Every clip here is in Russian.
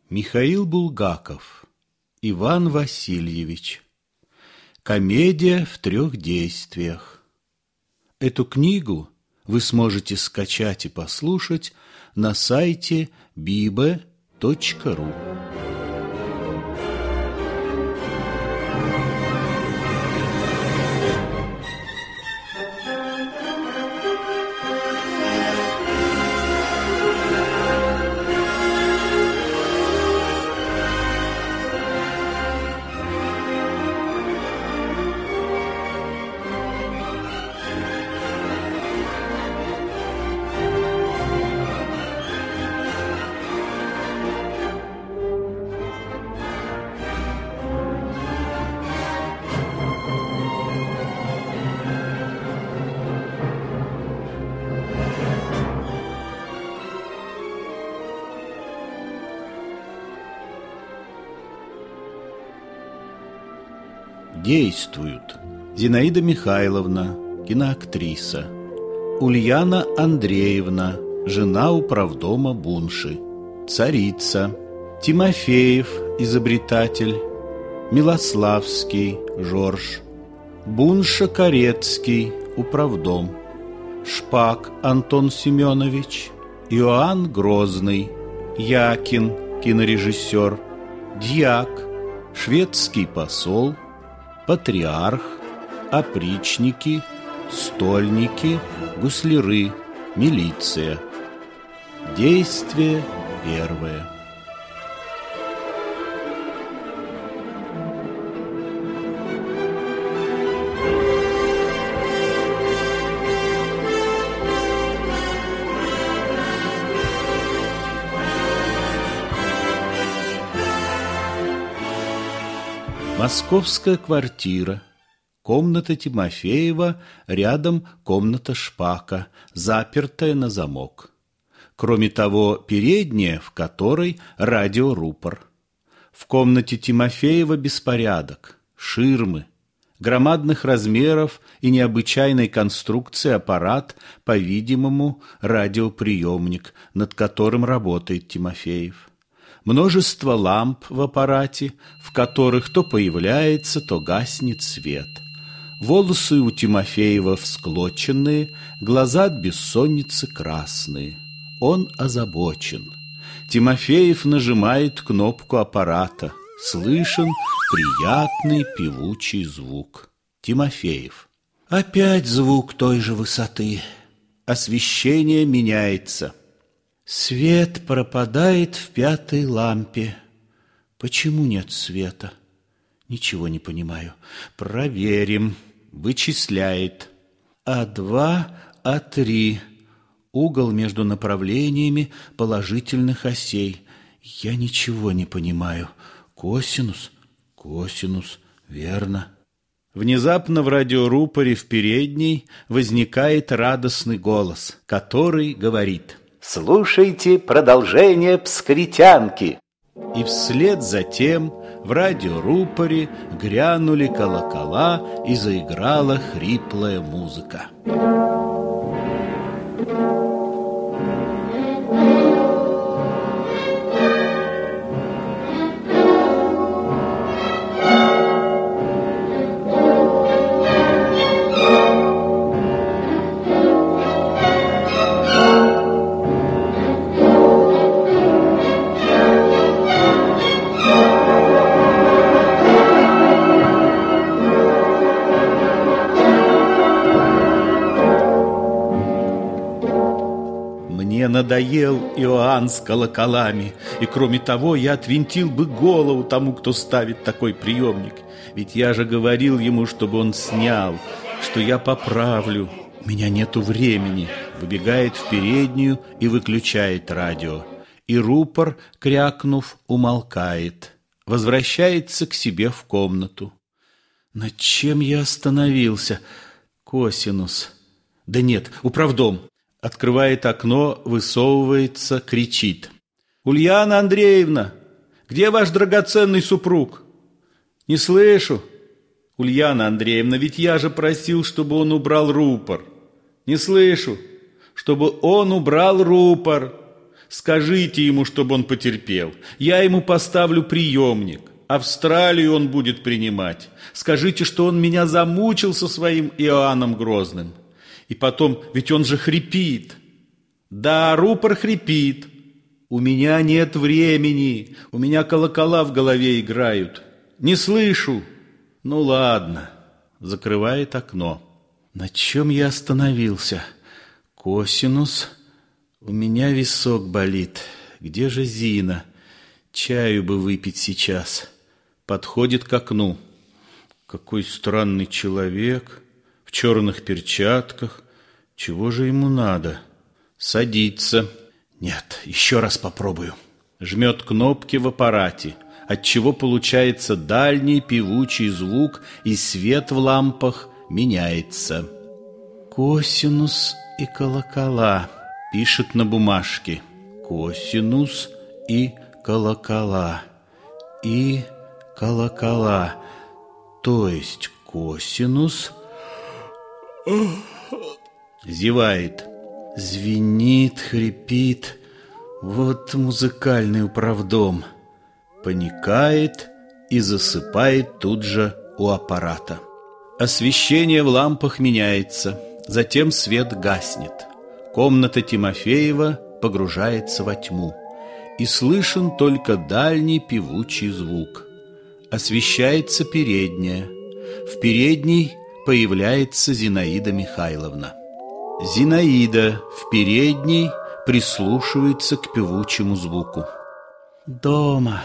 Михаил Булгаков. Иван Васильевич. Комедия в 3 действиях. Эту книгу вы сможете скачать и послушать на сайте bibe.ru. Действуют Зинаида Михайловна, киноактриса; Ульяна Андреевна, жена управдома Бунши; царица; Тимофеев, изобретатель; Милославский, Жорж; Бунша-Корецкий, управдом; Шпак Антон Семенович; Иоанн Грозный; Якин, кинорежиссер; дьяк, шведский посол; патриарх, опричники, стольники, гусляры, милиция. Действие первое. Московская квартира. Комната Тимофеева, рядом комната Шпака, запертая на замок. Кроме того, передняя, в которой радиорупор. В комнате Тимофеева беспорядок, ширмы, громадных размеров и необычайной конструкции аппарат, по-видимому, радиоприемник, над которым работает Тимофеев. Множество ламп в аппарате, в которых то появляется, то гаснет свет. Волосы у Тимофеева всклоченные, глаза от бессонницы красные. Он озабочен. Тимофеев нажимает кнопку аппарата. Слышен приятный певучий звук. Тимофеев. Опять звук той же высоты. Освещение меняется. Свет пропадает в 5-й лампе. Почему нет света? Ничего не понимаю. Проверим. Вычисляет. А2, А3. Угол между направлениями положительных осей. Я ничего не понимаю. Косинус, косинус, верно. Внезапно в радиорупоре в передней возникает радостный голос, который говорит: «Слушайте продолжение «Пскритянки». И вслед за тем в радиорупоре грянули колокола и заиграла хриплая музыка. Надоел Иоанн с колоколами, и кроме того я отвинтил бы голову тому, кто ставит такой приемник. Ведь я же говорил ему, чтобы он снял, что я поправлю. У меня нету времени. Выбегает в переднюю и выключает радио. И рупор, крякнув, умолкает. Возвращается к себе в комнату. Над чем я остановился? Косинус. Да нет, управдом. Открывает окно, высовывается, кричит: «Ульяна Андреевна, где ваш драгоценный супруг?» «Не слышу». «Ульяна Андреевна, ведь я же просил, чтобы он убрал рупор». «Не слышу». «Чтобы он убрал рупор». Скажите ему, чтобы он потерпел. Я ему поставлю приемник. Австралию он будет принимать. Скажите, что он меня замучил со своим Иоанном Грозным. И потом, ведь он же хрипит. Да, рупор хрипит. У меня нет времени. У меня колокола в голове играют. Не слышу. Ну ладно. Закрывает окно. На чем я остановился? Косинус. У меня висок болит. Где же Зина? Чаю бы выпить сейчас. Подходит к окну. Какой странный человек. В черных перчатках. Чего же ему надо? Садится. Нет, еще раз попробую. Жмет кнопки в аппарате, отчего получается дальний певучий звук, и свет в лампах меняется. Косинус и колокола. Пишет на бумажке. Косинус и колокола. И колокола. То есть косинус... Зевает. Звенит, хрипит. Вот музыкальный управдом. Паникает и засыпает тут же у аппарата. Освещение в лампах меняется. Затем свет гаснет. Комната Тимофеева погружается во тьму. И слышен только дальний певучий звук. Освещается передняя. В передней появляется Зинаида Михайловна. Зинаида в передней прислушивается к певучему звуку. Дома.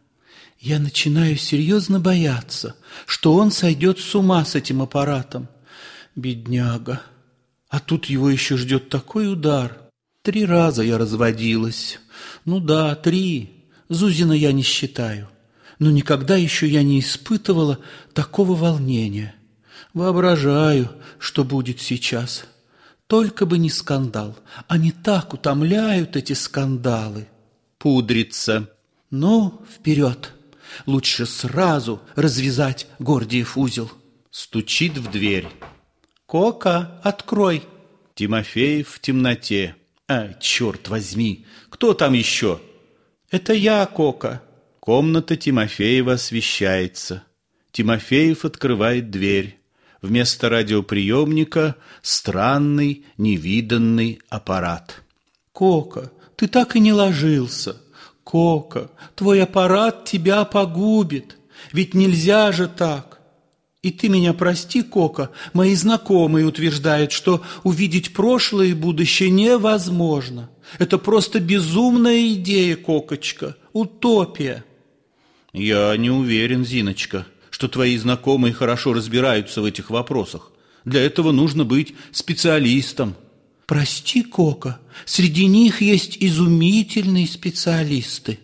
Я начинаю серьезно бояться, что он сойдет с ума с этим аппаратом. Бедняга. А тут его еще ждет такой удар. 3 раза я разводилась. Ну да, 3. Зузина я не считаю. Но никогда еще я не испытывала такого волнения. Воображаю, что будет сейчас. Только бы не скандал. Они так утомляют, эти скандалы. Пудрится. Ну, вперед. Лучше сразу развязать Гордиев узел. Стучит в дверь. Кока, открой. Тимофеев в темноте. Черт возьми, кто там еще? Это я, Кока. Комната Тимофеева освещается. Тимофеев открывает дверь. Вместо радиоприемника странный, невиданный аппарат. Кока, ты так и не ложился. Кока, твой аппарат тебя погубит. Ведь нельзя же так. И ты меня прости, Кока, мои знакомые утверждают, что увидеть прошлое и будущее невозможно. Это просто безумная идея, Кокочка, утопия. Я не уверен, Зиночка, что твои знакомые хорошо разбираются в этих вопросах. Для этого нужно быть специалистом. Прости, Кока, среди них есть изумительные специалисты.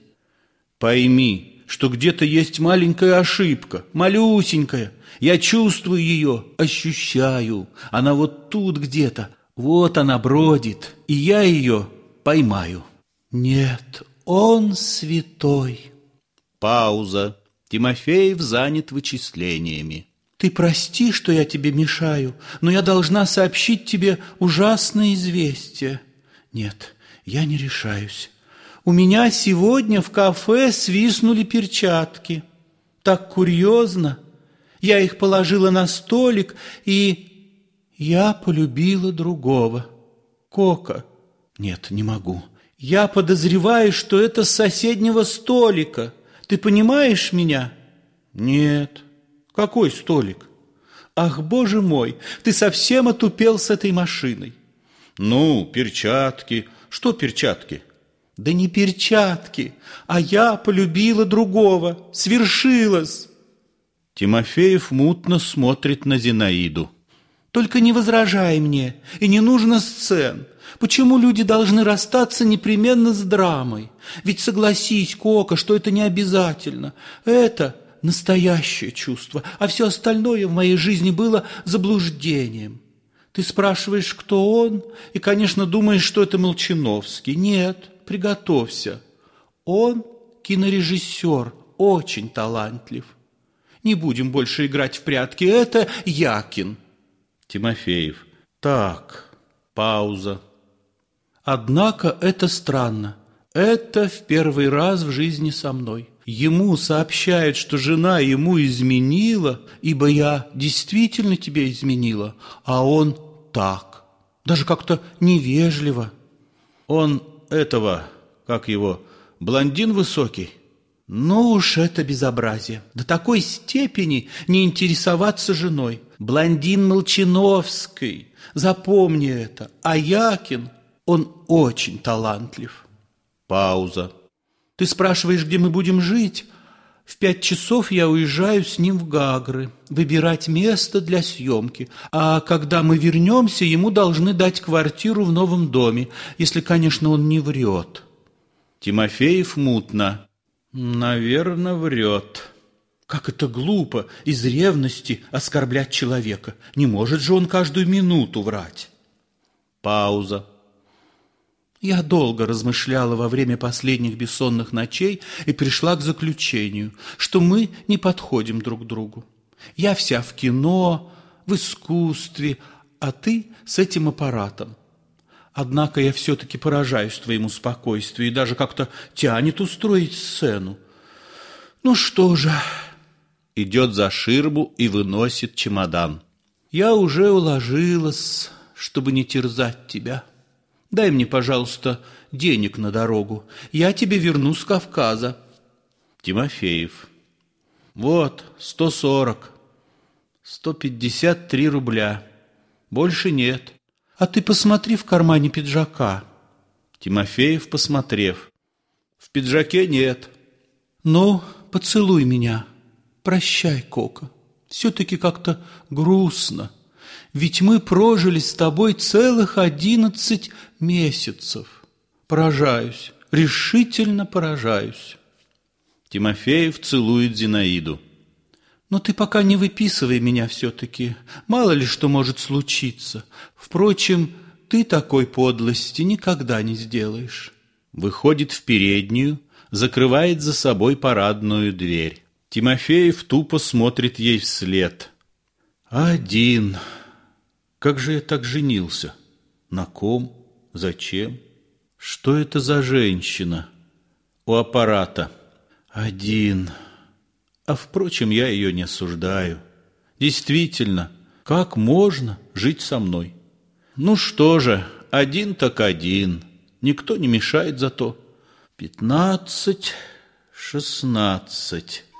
Пойми, что где-то есть маленькая ошибка, малюсенькая. Я чувствую ее, ощущаю. Она вот тут где-то, вот она бродит, и я ее поймаю. Нет, он святой. Пауза. Тимофеев занят вычислениями. Ты прости, что я тебе мешаю, но я должна сообщить тебе ужасное известие. Нет, я не решаюсь. У меня сегодня в кафе свистнули перчатки. Так курьезно. Я их положила на столик, и я полюбила другого. Кока. Нет, не могу. Я подозреваю, что это с соседнего столика. Ты понимаешь меня? Нет. Какой столик? Ах, Боже мой, ты совсем отупел с этой машиной. Ну, перчатки. Что перчатки? Да не перчатки, а я полюбила другого. Свершилось. Тимофеев мутно смотрит на Зинаиду. Только не возражай мне, и не нужно сцен. Почему люди должны расстаться непременно с драмой? Ведь согласись, Кока, что это не обязательно. Это настоящее чувство, а все остальное в моей жизни было заблуждением. Ты спрашиваешь, кто он, и, конечно, думаешь, что это Молчановский. Нет, приготовься. Он кинорежиссер, очень талантлив. Не будем больше играть в прятки, это Якин. Тимофеев. Так, пауза. Однако это странно. Это в первый раз в жизни со мной. Ему сообщают, что жена ему изменила, ибо я действительно тебе изменила, а он так, даже как-то невежливо. Он этого, как его, блондин высокий? Ну уж это безобразие. До такой степени не интересоваться женой. Блондин Молчановский, запомни это. А Якин, он очень талантлив. Пауза. Ты спрашиваешь, где мы будем жить? В 5 часов я уезжаю с ним в Гагры, выбирать место для съемки. А когда мы вернемся, ему должны дать квартиру в новом доме, если, конечно, он не врет. Тимофеев мутно. Наверное, врет. Как это глупо из ревности оскорблять человека. Не может же он каждую минуту врать. Пауза. Я долго размышляла во время последних бессонных ночей и пришла к заключению, что мы не подходим друг к другу. Я вся в кино, в искусстве, а ты с этим аппаратом. Однако я все-таки поражаюсь твоему спокойствию и даже как-то тянет устроить сцену. Ну что же... Идет за ширму и выносит чемодан. Я уже уложилась, чтобы не терзать тебя. Дай мне, пожалуйста, денег на дорогу. Я тебе верну с Кавказа. Тимофеев. Вот, 140. 153 рубля. Больше нет. А ты посмотри в кармане пиджака. Тимофеев, посмотрев. В пиджаке нет. Ну, поцелуй меня. Прощай, Кока. Все-таки как-то грустно. Ведь мы прожили с тобой целых 11 месяцев. Поражаюсь, решительно поражаюсь. Тимофеев целует Зинаиду. Но ты пока не выписывай меня все-таки. Мало ли что может случиться. Впрочем, ты такой подлости никогда не сделаешь. Выходит в переднюю, закрывает за собой парадную дверь. Тимофеев тупо смотрит ей вслед. Один. Как же я так женился? На ком? Зачем? Что это за женщина? У аппарата. Один. А впрочем, я ее не осуждаю. Действительно, как можно жить со мной? Ну что же, один так один. Никто не мешает зато. 15, 16.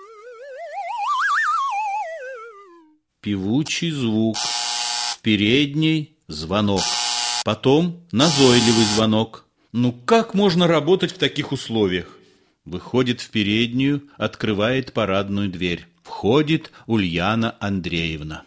Певучий звук. В передней звонок. Потом назойливый звонок. Ну как можно работать в таких условиях? Выходит в переднюю, открывает парадную дверь. Входит Ульяна Андреевна.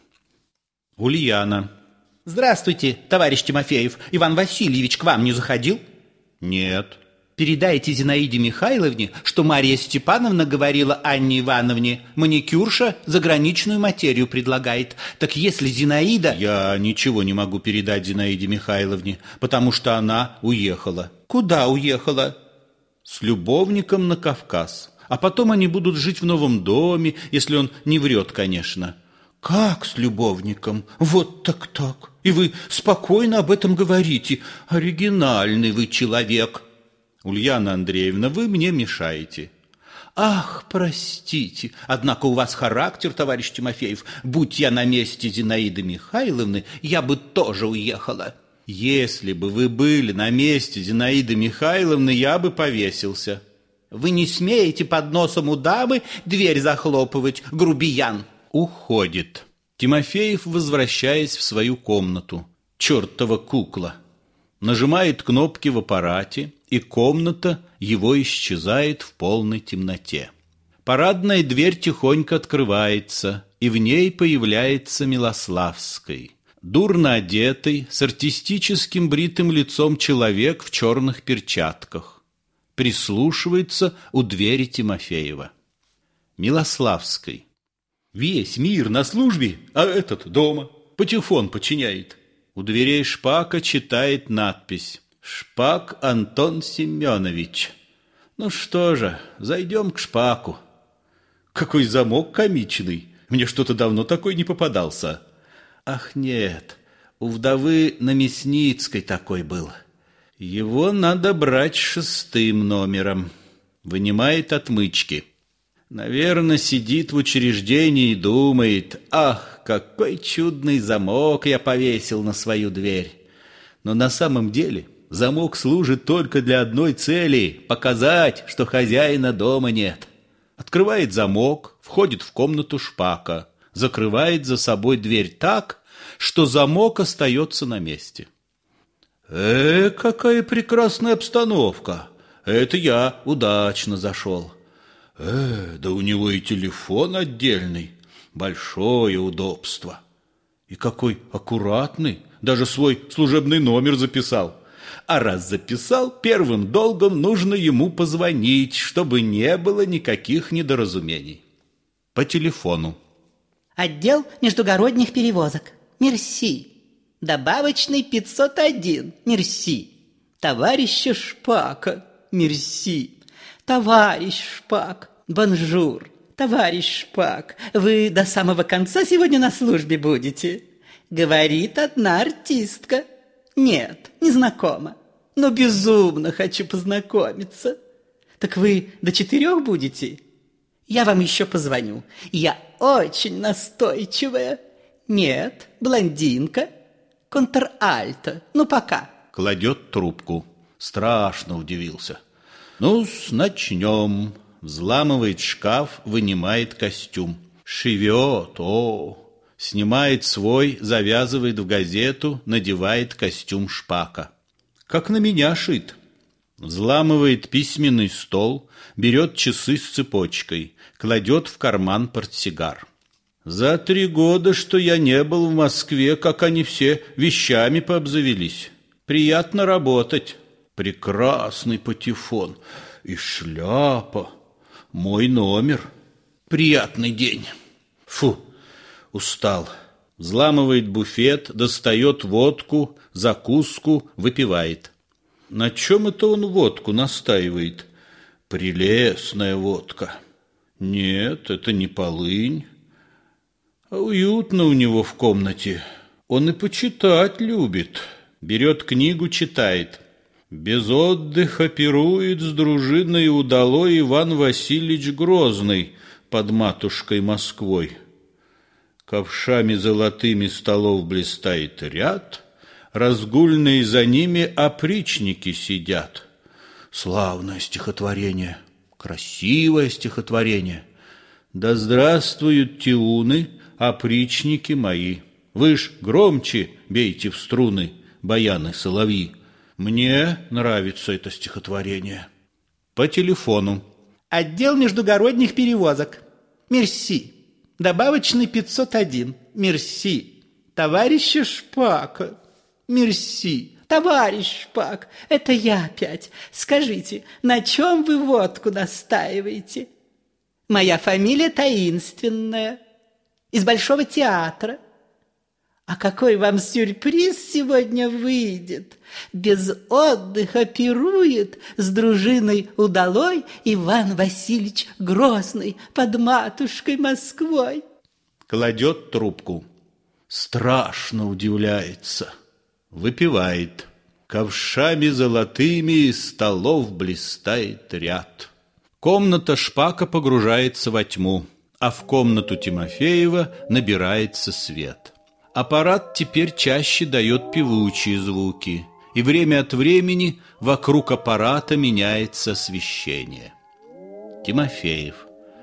Ульяна. Здравствуйте, товарищ Тимофеев. Иван Васильевич к вам не заходил? Нет. Передайте Зинаиде Михайловне, что Марья Степановна говорила Анне Ивановне, маникюрша заграничную материю предлагает. Так если Зинаида... Я ничего не могу передать Зинаиде Михайловне, потому что она уехала. Куда уехала? С любовником на Кавказ. А потом они будут жить в новом доме, если он не врет, конечно. Как с любовником? Вот так. И вы спокойно об этом говорите. Оригинальный вы человек. Ульяна Андреевна, вы мне мешаете. Ах, простите, однако у вас характер, товарищ Тимофеев. Будь я на месте Зинаиды Михайловны, я бы тоже уехала. Если бы вы были на месте Зинаиды Михайловны, я бы повесился. Вы не смеете под носом у дамы дверь захлопывать, грубиян. Уходит. Тимофеев, возвращаясь в свою комнату. Чертова кукла. Нажимает кнопки в аппарате, и комната его исчезает в полной темноте. Парадная дверь тихонько открывается, и в ней появляется Милославский. Дурно одетый, с артистическим бритым лицом человек в черных перчатках. Прислушивается у двери Тимофеева. Милославский. Весь мир на службе, а этот дома. Патефон починяет. У дверей Шпака читает надпись: «Шпак Антон Семенович». Ну что же, зайдем к Шпаку. Какой замок комичный. Мне что-то давно такой не попадался. Ах нет, у вдовы на Мясницкой такой был. Его надо брать 6-м номером. Вынимает отмычки. Наверное, сидит в учреждении и думает: ах, какой чудный замок я повесил на свою дверь. Но на самом деле замок служит только для одной цели — показать, что хозяина дома нет. Открывает замок, входит в комнату Шпака, закрывает за собой дверь так, что замок остается на месте. Какая прекрасная обстановка! Это я удачно зашел. Да у него и телефон отдельный, большое удобство. И какой аккуратный, даже свой служебный номер записал. А раз записал, первым долгом нужно ему позвонить, чтобы не было никаких недоразумений. По телефону. Отдел междугородних перевозок. Мерси. Добавочный 501. Мерси. Товарища Шпака. Мерси. Товарищ Шпак. Бонжур. Товарищ Шпак, вы до самого конца сегодня на службе будете? Говорит одна артистка. Нет, не знакома, но безумно хочу познакомиться. Так вы до 4 будете? Я вам еще позвоню. Я очень настойчивая. Нет, блондинка. Контральто. Ну, пока. Кладет трубку. Страшно удивился. Ну-с, начнем. Взламывает шкаф, вынимает костюм. Шивет, снимает свой, завязывает в газету, надевает костюм Шпака. Как на меня шит. Взламывает письменный стол, берет часы с цепочкой, кладет в карман портсигар. За 3 года, что я не был в Москве, как они все вещами пообзавелись. Приятно работать. Прекрасный патефон и шляпа. Мой номер. Приятный день. Фу, устал. Взламывает буфет, достает водку, закуску, выпивает. На чем это он водку настаивает? Прелестная водка. Нет, это не полынь. А уютно у него в комнате. Он и почитать любит. Берет книгу, читает. Без отдыха пирует с дружиной удалой Иван Васильевич Грозный под матушкой Москвой. Ковшами золотыми столов блистает ряд, разгульные за ними опричники сидят. Славное стихотворение, красивое стихотворение. Да здравствуют тиуны, опричники мои. Вы ж громче бейте в струны, баяны-соловьи. Мне нравится это стихотворение. По телефону. Отдел междугородних перевозок. Мерси. Добавочный 501. Мерси. Товарища Шпака. Мерси. Товарищ Шпак, это я опять. Скажите, на чем вы водку настаиваете? Моя фамилия таинственная. Из Большого театра. А какой вам сюрприз сегодня выйдет? Без отдыха пирует с дружиной удалой Иван Васильевич Грозный под матушкой Москвой. Кладет трубку. Страшно удивляется. Выпивает. Ковшами золотыми из столов блистает ряд. Комната Шпака погружается во тьму, а в комнату Тимофеева набирается свет. Аппарат теперь чаще дает певучие звуки, и время от времени вокруг аппарата меняется освещение. Тимофеев.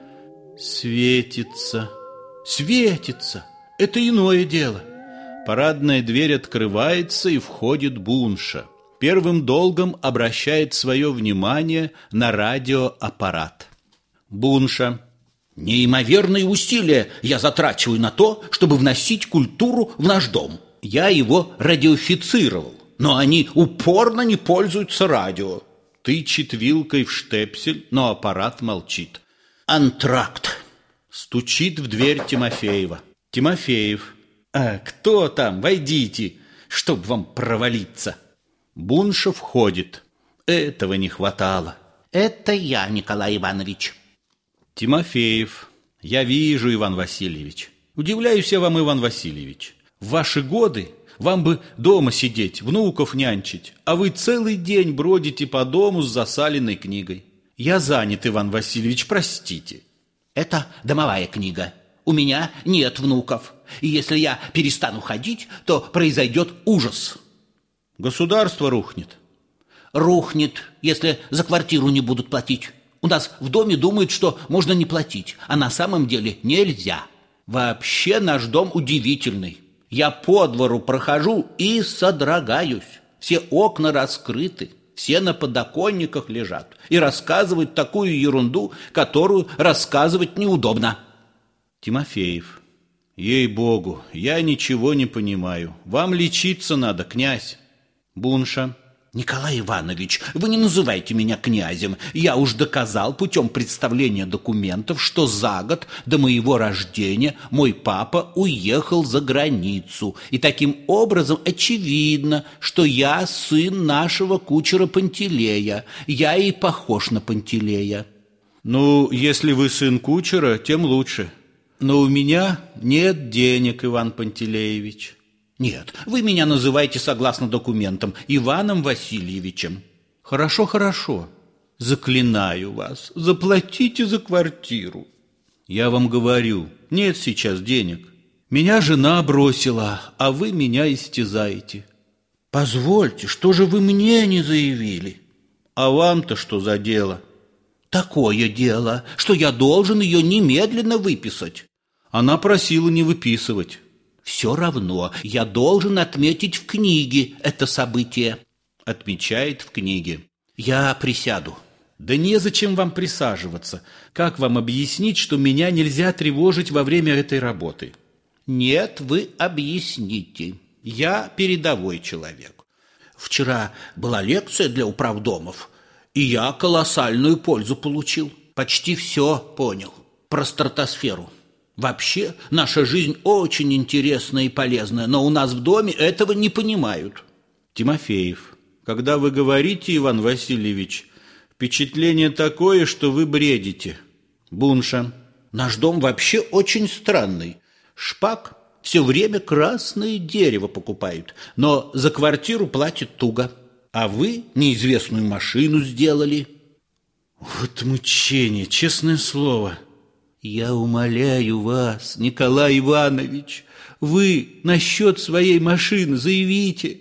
Светится, светится. Это иное дело. Парадная дверь открывается, и входит Бунша. Первым долгом обращает свое внимание на радиоаппарат. Бунша. Неимоверные усилия я затрачиваю на то, чтобы вносить культуру в наш дом. Я его радиофицировал, но они упорно не пользуются радио. Тычет вилкой в штепсель, но аппарат молчит. Антракт. Стучит в дверь Тимофеева. Тимофеев. Кто там? Войдите, чтоб вам провалиться. Бунша входит. Этого не хватало. Это я, Николай Иванович. Тимофеев. Я вижу, Иван Васильевич. Удивляюсь я вам, Иван Васильевич. В ваши годы Вам бы дома сидеть, внуков нянчить, а вы целый день бродите по дому с засаленной книгой. Я занят, Иван Васильевич, простите. Это домовая книга. У меня нет внуков. И если я перестану ходить, то произойдет ужас. Государство рухнет. Рухнет, если за квартиру не будут платить. У нас в доме думают, что можно не платить, а на самом деле нельзя. Вообще наш дом удивительный. Я по двору прохожу и содрогаюсь. Все окна раскрыты, все на подоконниках лежат и рассказывают такую ерунду, которую рассказывать неудобно. Тимофеев. Ей-богу, я ничего не понимаю. Вам лечиться надо, князь. Бунша. Николай Иванович, вы не называйте меня князем. Я уж доказал путем представления документов, что за год до моего рождения мой папа уехал за границу. И таким образом очевидно, что я сын нашего кучера Пантелея. Я и похож на Пантелея. Ну, если вы сын кучера, тем лучше. Но у меня нет денег, Иван Пантелеевич. Нет, вы меня называете, согласно документам, Иваном Васильевичем. Хорошо, хорошо. Заклинаю вас, заплатите за квартиру. Я вам говорю, нет сейчас денег. Меня жена бросила, а вы меня истязаете. Позвольте, что же вы мне не заявили? А вам-то что за дело? Такое дело, что я должен ее немедленно выписать. Она просила не выписывать. Все равно я должен отметить в книге это событие. Отмечает в книге. Я присяду. Да незачем вам присаживаться. Как вам объяснить, что меня нельзя тревожить во время этой работы? Нет, вы объясните. Я передовой человек. Вчера была лекция для управдомов, и я колоссальную пользу получил. Почти все понял про стратосферу. Вообще, наша жизнь очень интересная и полезная, но у нас в доме этого не понимают. Тимофеев, когда вы говорите, Иван Васильевич, впечатление такое, что вы бредите. Бунша. Наш дом вообще очень странный. Шпак все время красное дерево покупает, но за квартиру платит туго. А вы неизвестную машину сделали. Вот мучение, честное слово. Я умоляю вас, Николай Иванович, вы насчет своей машины заявите.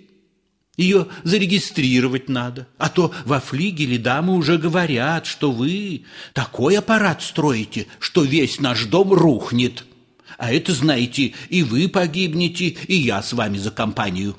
Ее зарегистрировать надо, а то во флигеле дамы уже говорят, что вы такой аппарат строите, что весь наш дом рухнет. А это, знаете, и вы погибнете, и я с вами за компанию.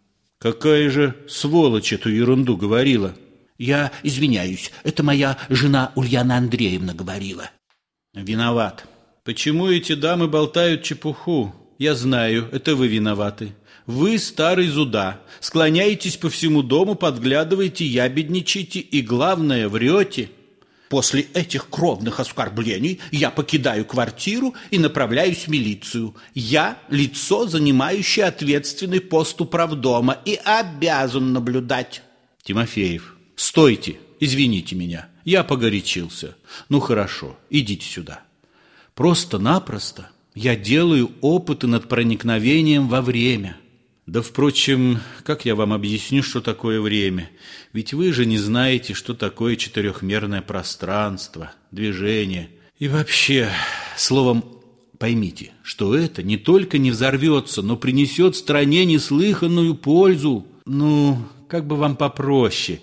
Какая же сволочь эту ерунду говорила? Я извиняюсь, это моя жена Ульяна Андреевна говорила. Виноват. Почему эти дамы болтают чепуху? Я знаю, это вы виноваты. Вы старый зуда, склоняетесь по всему дому, подглядываете, ябедничаете и, главное, врете. После этих кровных оскорблений я покидаю квартиру и направляюсь в милицию. Я лицо, занимающее ответственный пост управдома, и обязан наблюдать. Тимофеев, стойте, извините меня. Я погорячился. Ну хорошо, идите сюда. Просто-напросто я делаю опыты над проникновением во время. Да, впрочем, как я вам объясню, что такое время? Ведь вы же не знаете, что такое четырехмерное пространство, движение. И вообще, словом, поймите, что это не только не взорвется, но принесет стране неслыханную пользу. Ну, как бы вам попроще.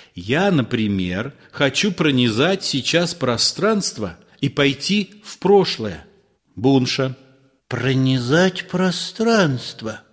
Я, например, хочу пронизать сейчас пространство и пойти в прошлое. Бунша. Пронизать пространство?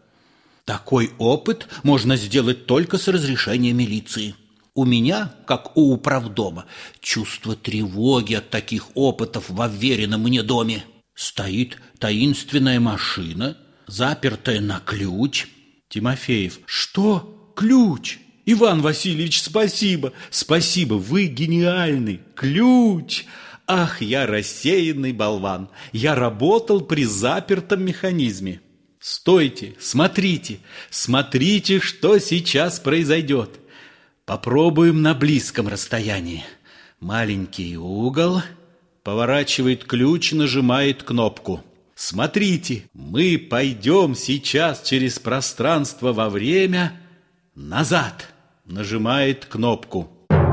Такой опыт можно сделать только с разрешения милиции. У меня, как у управдома, чувство тревоги от таких опытов в уверенном мне доме. Стоит таинственная машина, запертая на ключ. Тимофеев. Что? Ключ? Иван Васильевич, спасибо. Спасибо, вы гениальный. Ключ. Ах, я рассеянный болван. Я работал при запертом механизме. Стойте, смотрите, смотрите, что сейчас произойдет. Попробуем на близком расстоянии. Маленький угол. Поворачивает ключ, нажимает кнопку. Смотрите, мы пойдем сейчас через пространство во время назад. Нажимает кнопку.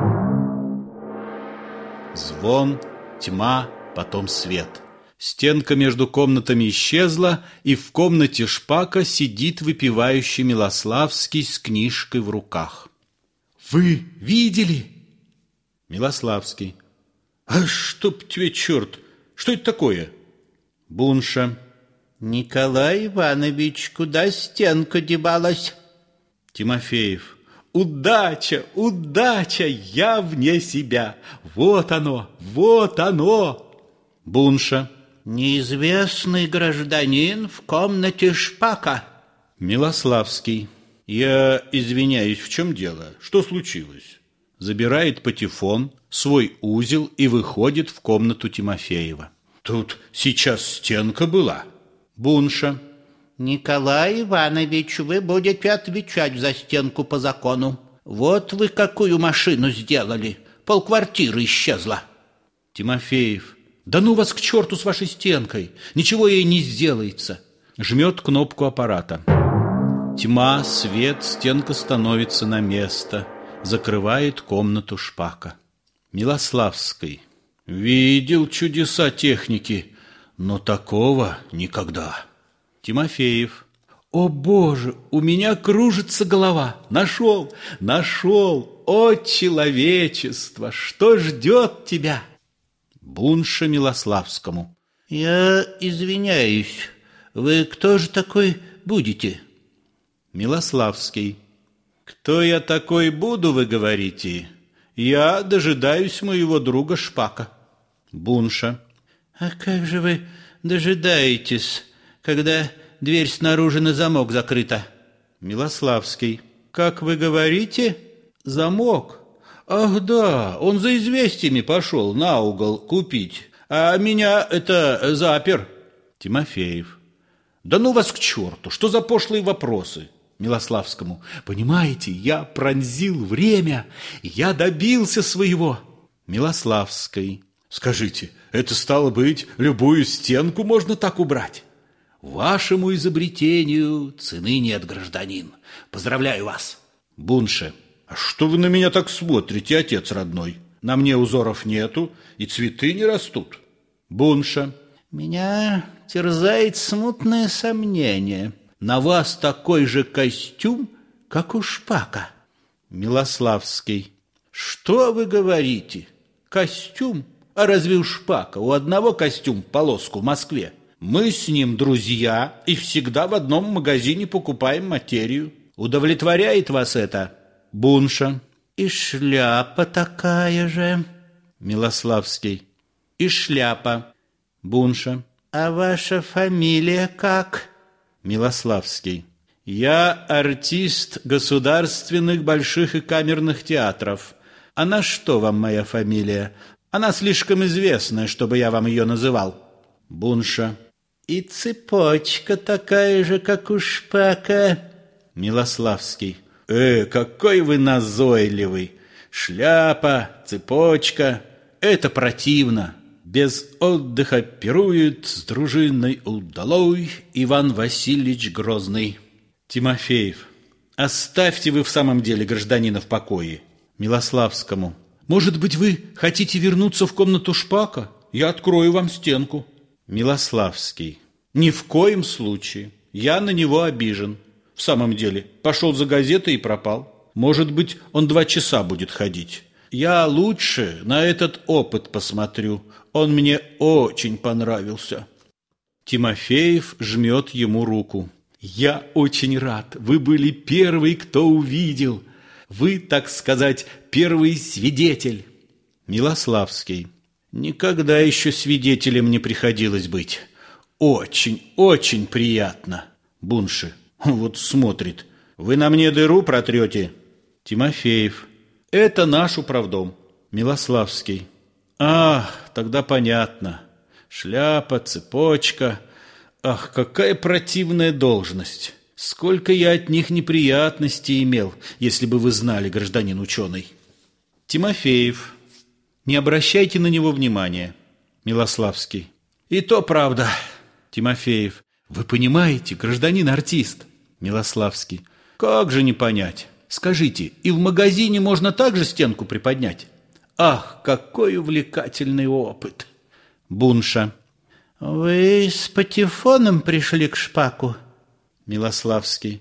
Звон, тьма, потом свет. Стенка между комнатами исчезла, и в комнате Шпака сидит выпивающий Милославский с книжкой в руках. Вы видели? Милославский. А чтоб тебе черт, что это такое? Бунша. Николай Иванович, куда стенка девалась? Тимофеев. Удача, удача, я вне себя. Вот оно, вот оно. Бунша. Неизвестный гражданин в комнате Шпака. Милославский. Я извиняюсь, в чем дело? Что случилось? Забирает патефон, свой узел и выходит в комнату Тимофеева. Тут сейчас стенка была. Бунша. Николай Иванович, вы будете отвечать за стенку по закону. Вот вы какую машину сделали. Полквартиры исчезла. Тимофеев. Да ну вас к черту с вашей стенкой. Ничего ей не сделается. Жмет кнопку аппарата. Тьма, свет, стенка становится на место. Закрывает комнату Шпака. Милославский. Видел чудеса техники, но такого никогда. Тимофеев. О, Боже, у меня кружится голова. Нашел, нашел. О, человечество, что ждет тебя? Бунша Милославскому. Я извиняюсь. Вы кто же такой будете? Милославский. Кто я такой буду, вы говорите? Я дожидаюсь моего друга Шпака. Бунша. А как же вы дожидаетесь, когда дверь снаружи на замок закрыта? Милославский. Как вы говорите? Замок. Ах да, он за известиями пошел на угол купить, а меня это запер. Тимофеев. Да ну вас к черту, что за пошлые вопросы? Милославскому. Понимаете, я пронзил время, я добился своего. Милославский. Скажите, это стало быть, любую стенку можно так убрать? Вашему изобретению цены нет, гражданин. Поздравляю вас. Бунше. А что вы на меня так смотрите, отец родной? На мне узоров нету, и цветы не растут. Бунша. Меня терзает смутное сомнение. На вас такой же костюм, как у Шпака. Милославский. Что вы говорите? Костюм? А разве у Шпака у одного костюм полоску в Москве? Мы с ним друзья и всегда в одном магазине покупаем материю. Удовлетворяет вас это? Бунша. И шляпа такая же. Милославский. И шляпа. Бунша. А ваша фамилия как? Милославский. Я артист государственных больших и камерных театров. А на что вам моя фамилия? Она слишком известная, чтобы я вам ее называл. Бунша. И цепочка такая же, как у Шпака. Милославский. Какой вы назойливый. Шляпа, цепочка. Это противно. Без отдыха пирует с дружиной удалой Иван Васильевич Грозный. Тимофеев. Оставьте вы в самом деле гражданина в покое. Милославскому. Может быть, вы хотите вернуться в комнату Шпака? Я открою вам стенку. Милославский. Ни в коем случае. Я на него обижен. В самом деле, пошел за газетой и пропал. Может быть, он 2 часа будет ходить. Я лучше на этот опыт посмотрю. Он мне очень понравился. Тимофеев жмет ему руку. Я очень рад. Вы были первый, кто увидел. Вы, так сказать, первый свидетель. Милославский. Никогда еще свидетелем не приходилось быть. Очень, очень приятно. Бунши. Вот смотрит. Вы на мне дыру протрете? Тимофеев. Это наш управдом. Милославский. Ах, тогда понятно. Шляпа, цепочка. Ах, какая противная должность. Сколько я от них неприятностей имел, если бы вы знали, гражданин ученый. Тимофеев. Не обращайте на него внимания. Милославский. И то правда. Тимофеев. Вы понимаете, гражданин артист? Милославский. Как же не понять? Скажите, и в магазине можно также стенку приподнять? Ах, какой увлекательный опыт! Бунша. Вы с патефоном пришли к Шпаку? Милославский.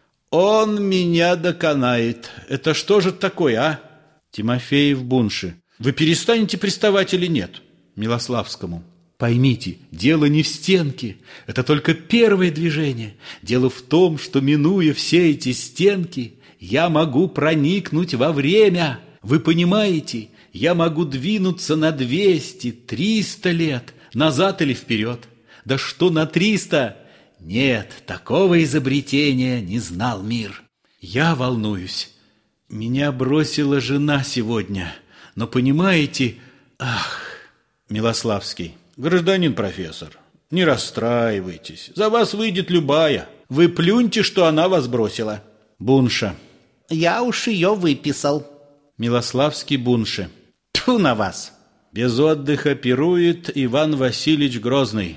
Он меня доконает. Это что же такое, а? Тимофеев Бунше. Вы перестанете приставать или нет? Милославскому. Поймите, дело не в стенке. Это только первое движение. Дело в том, что, минуя все эти стенки, я могу проникнуть во время. Вы понимаете? Я могу двинуться на 200, 300 лет, назад или вперед. Да что на 300? Нет, такого изобретения не знал мир. Я волнуюсь. Меня бросила жена сегодня. Но понимаете... Ах, Милославский. Гражданин профессор, не расстраивайтесь. За вас выйдет любая. Вы плюньте, что она вас бросила. Бунша. Я уж ее выписал. Милославский Бунше. Тьфу на вас. Без отдыха пирует Иван Васильевич Грозный.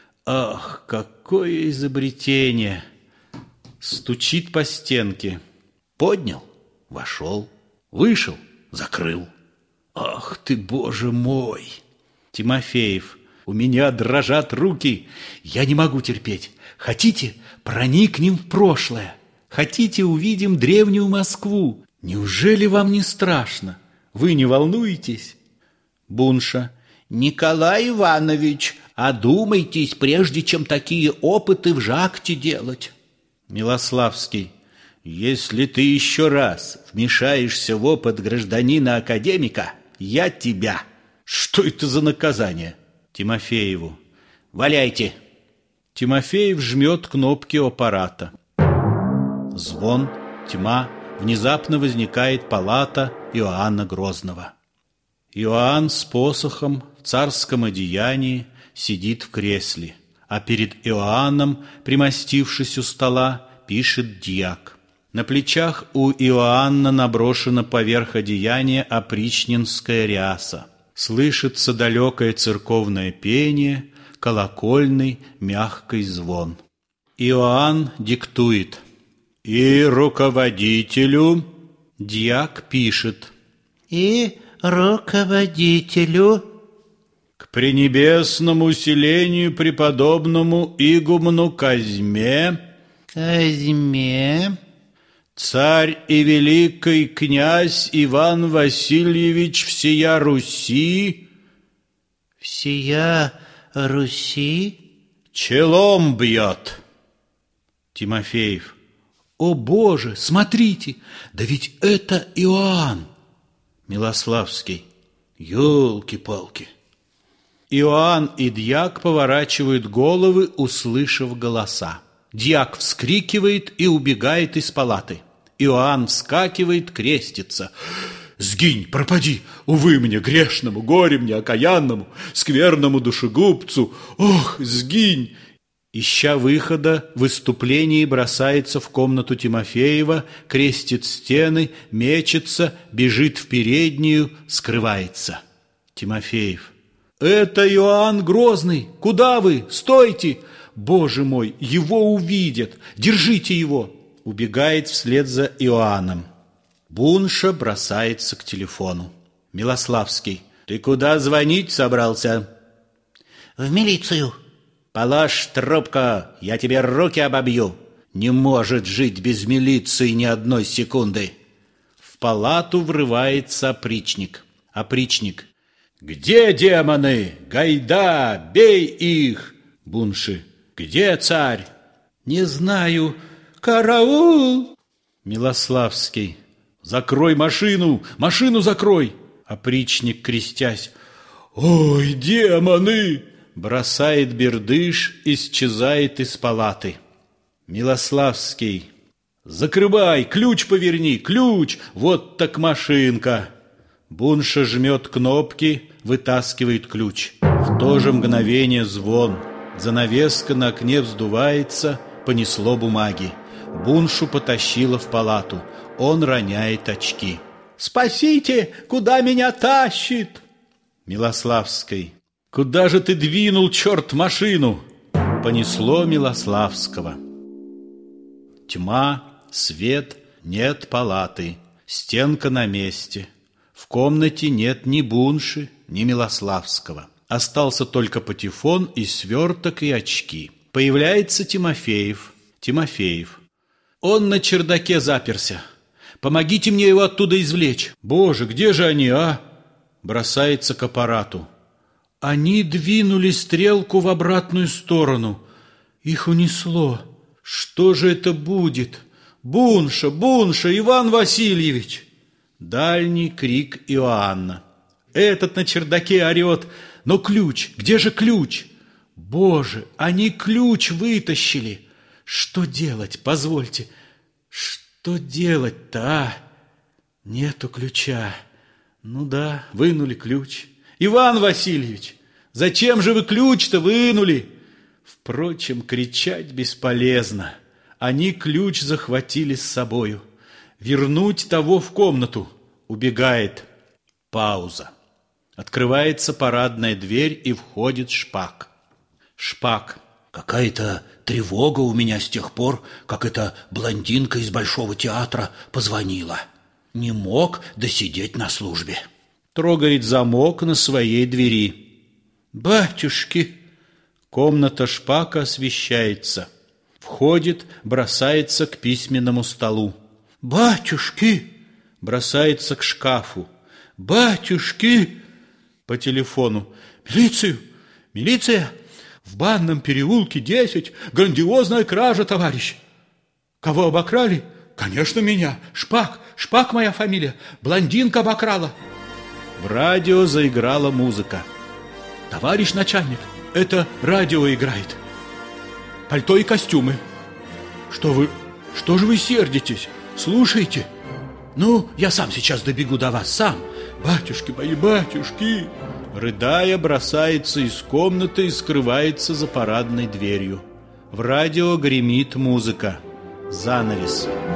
Ах, какое изобретение! Стучит по стенке. Поднял, вошел, вышел, закрыл. Ах ты, Боже мой! Тимофеев. У меня дрожат руки. Я не могу терпеть. Хотите, проникнем в прошлое? Хотите, увидим древнюю Москву? Неужели вам не страшно? Вы не волнуетесь? Бунша. Николай Иванович, одумайтесь, прежде чем такие опыты в жакте делать. Милославский. Если ты еще раз вмешаешься в опыт гражданина-академика, я тебя. Что это за наказание? Тимофееву. Валяйте. Тимофеев жмет кнопки аппарата. Звон, тьма, внезапно возникает палата Иоанна Грозного. Иоанн с посохом в царском одеянии сидит в кресле, а перед Иоанном, примостившись у стола, пишет дьяк. На плечах у Иоанна наброшена поверх одеяния опричнинская ряса. Слышится далекое церковное пение, колокольный мягкий звон. Иоанн диктует. И руководителю, дьяк пишет. И руководителю, к пренебесному селению преподобному игумену Казьме, царь и великий князь Иван Васильевич всея Руси, челом бьет. Тимофеев. О, Боже, смотрите, да ведь это Иоанн. Милославский. Ёлки-палки. Иоанн и дьяк поворачивают головы, услышав голоса. Дьяк вскрикивает и убегает из палаты. Иоанн вскакивает, крестится. «Сгинь, пропади, увы мне, грешному, горе мне, окаянному, скверному душегубцу! Ох, сгинь!» Ища выхода, в выступлении бросается в комнату Тимофеева, крестит стены, мечется, бежит в переднюю, скрывается. Тимофеев. «Это Иоанн Грозный! Куда вы? Стойте! Боже мой, его увидят! Держите его!» Убегает вслед за Иоанном. Бунша бросается к телефону. Милославский. «Ты куда звонить собрался?» в милицию. «Положь трубку, я тебе руки обобью. Не может жить без милиции ни одной секунды». В палату врывается опричник. Опричник. «Где демоны? Гайда, бей их!» Бунши. «Где царь?» «Не знаю. Караул!» Милославский. «Закрой машину! Машину закрой!» Опричник, крестясь. «Ой, демоны!» Бросает бердыш, исчезает из палаты. Милославский. «Закрывай, ключ поверни, ключ! Вот так машинка!» Бунша жмет кнопки, вытаскивает ключ. В то же мгновение звон. Занавеска на окне вздувается, понесло бумаги. Буншу потащило в палату. Он роняет очки. «Спасите! Куда меня тащит?» Милославский. «Куда же ты двинул, черт, машину?» Понесло Милославского. Тьма, свет, нет палаты, стенка на месте. В комнате нет ни Бунши, ни Милославского. Остался только патефон и сверток, и очки. Появляется Тимофеев. Он на чердаке заперся. Помогите мне его оттуда извлечь. Боже, где же они, а? Бросается к аппарату. Они двинули стрелку в обратную сторону. Их унесло. Что же это будет? Бунша, Иван Васильевич! Дальний крик Иоанна. Этот на чердаке орет. Но ключ, где же ключ? Боже, они ключ вытащили. Что делать, позвольте? Что делать-то, а? Нету ключа. Ну да, вынули ключ. Иван Васильевич, зачем же вы ключ-то вынули? Впрочем, кричать бесполезно. Они ключ захватили с собою. Вернуть того в комнату. Убегает. Пауза. Открывается парадная дверь, и входит Шпак. Шпак. Какая-то тревога у меня с тех пор, как эта блондинка из Большого театра позвонила. Не мог досидеть на службе. Трогает замок на своей двери. Батюшки! Комната Шпака освещается. Входит, бросается к письменному столу. Батюшки! Бросается к шкафу. Батюшки! По телефону. Милиция! В Банном переулке 10. Грандиозная кража, товарищ. Кого обокрали? Конечно, меня. Шпак моя фамилия. Блондинка обокрала. В радио заиграла музыка. Товарищ начальник, это радио играет. Пальто и костюмы. Что же вы сердитесь? Слушайте. Ну, я сам сейчас добегу до вас, сам. Батюшки мои, батюшки. Рыдая, бросается из комнаты и скрывается за парадной дверью. В радио гремит музыка. Занавес.